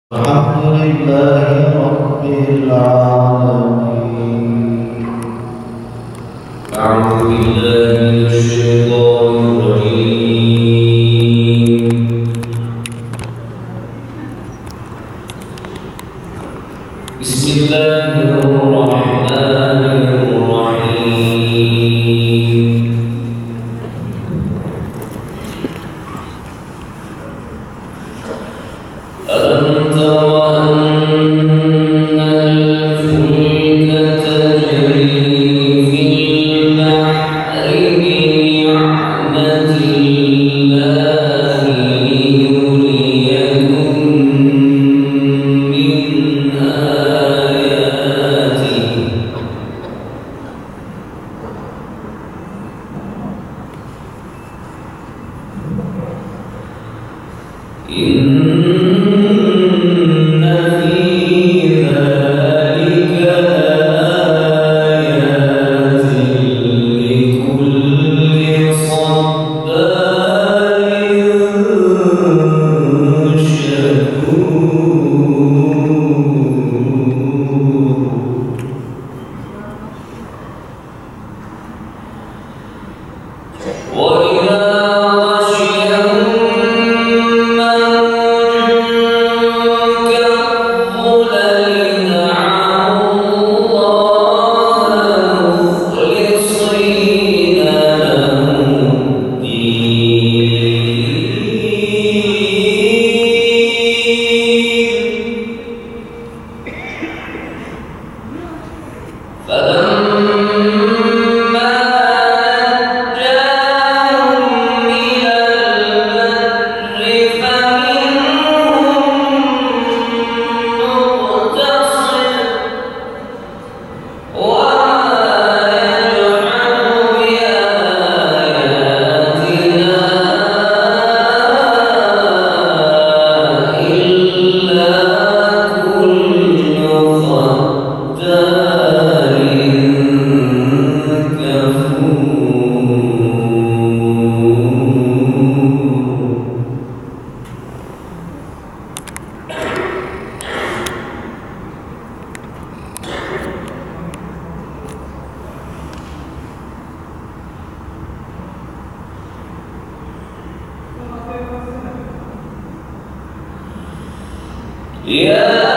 الحمد لله رب العالمين. أعوذ بالله من الشيطان الرجيم. بسم الله الرحمن الرحيم. ألم تر أن الفلك تجري في البحر بنعمة الله ليريكم من آياته إن في ذلك لآيات لكل صبار شكور. وإذا غشيهم موج كالظلل دعوا الله مخلصين له الدين فلما نجاهم إلى البر فمنهم مقتصد وما يجحد بآياتنا إلا كل ختار كفور. يا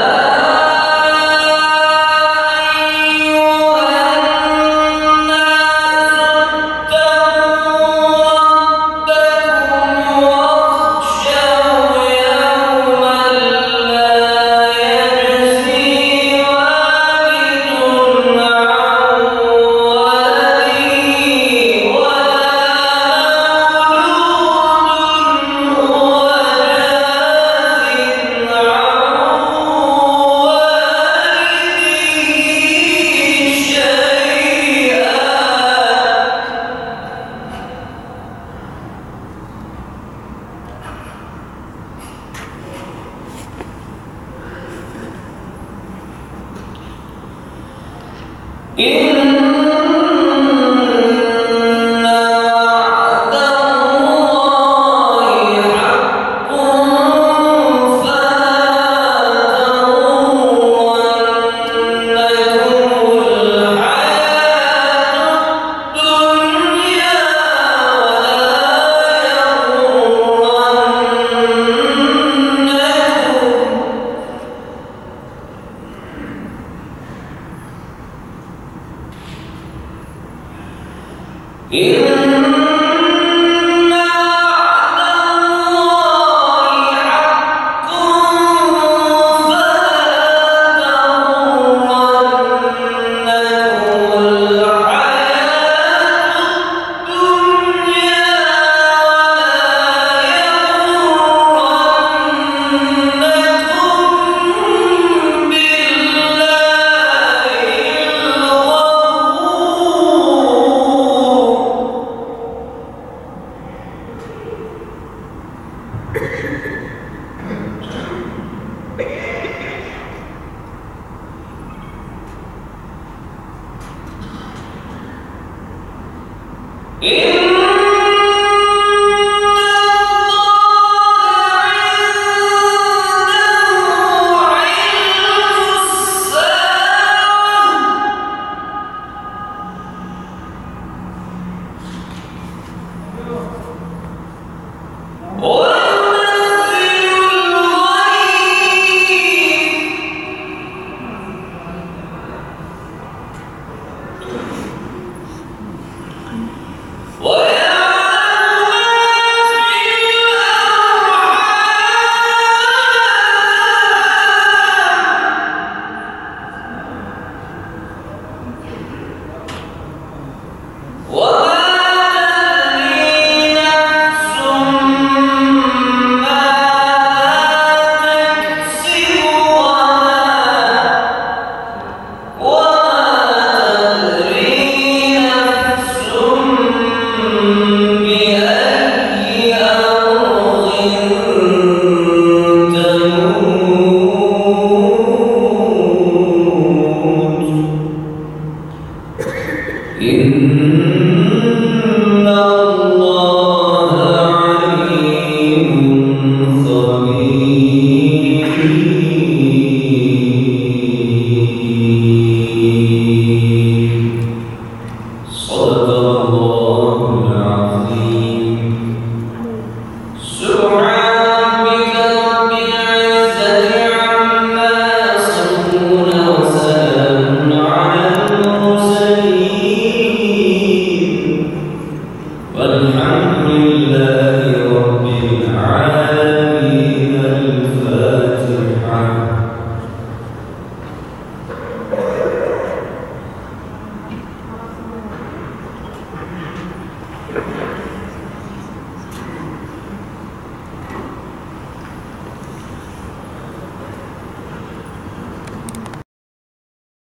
إن وعد الله حق فلا تغرنكم الحياة الدنيا إن وعد الله حق فلا تغرنكم الحياة الدنيا ولا يغرنكم بالله الغرور.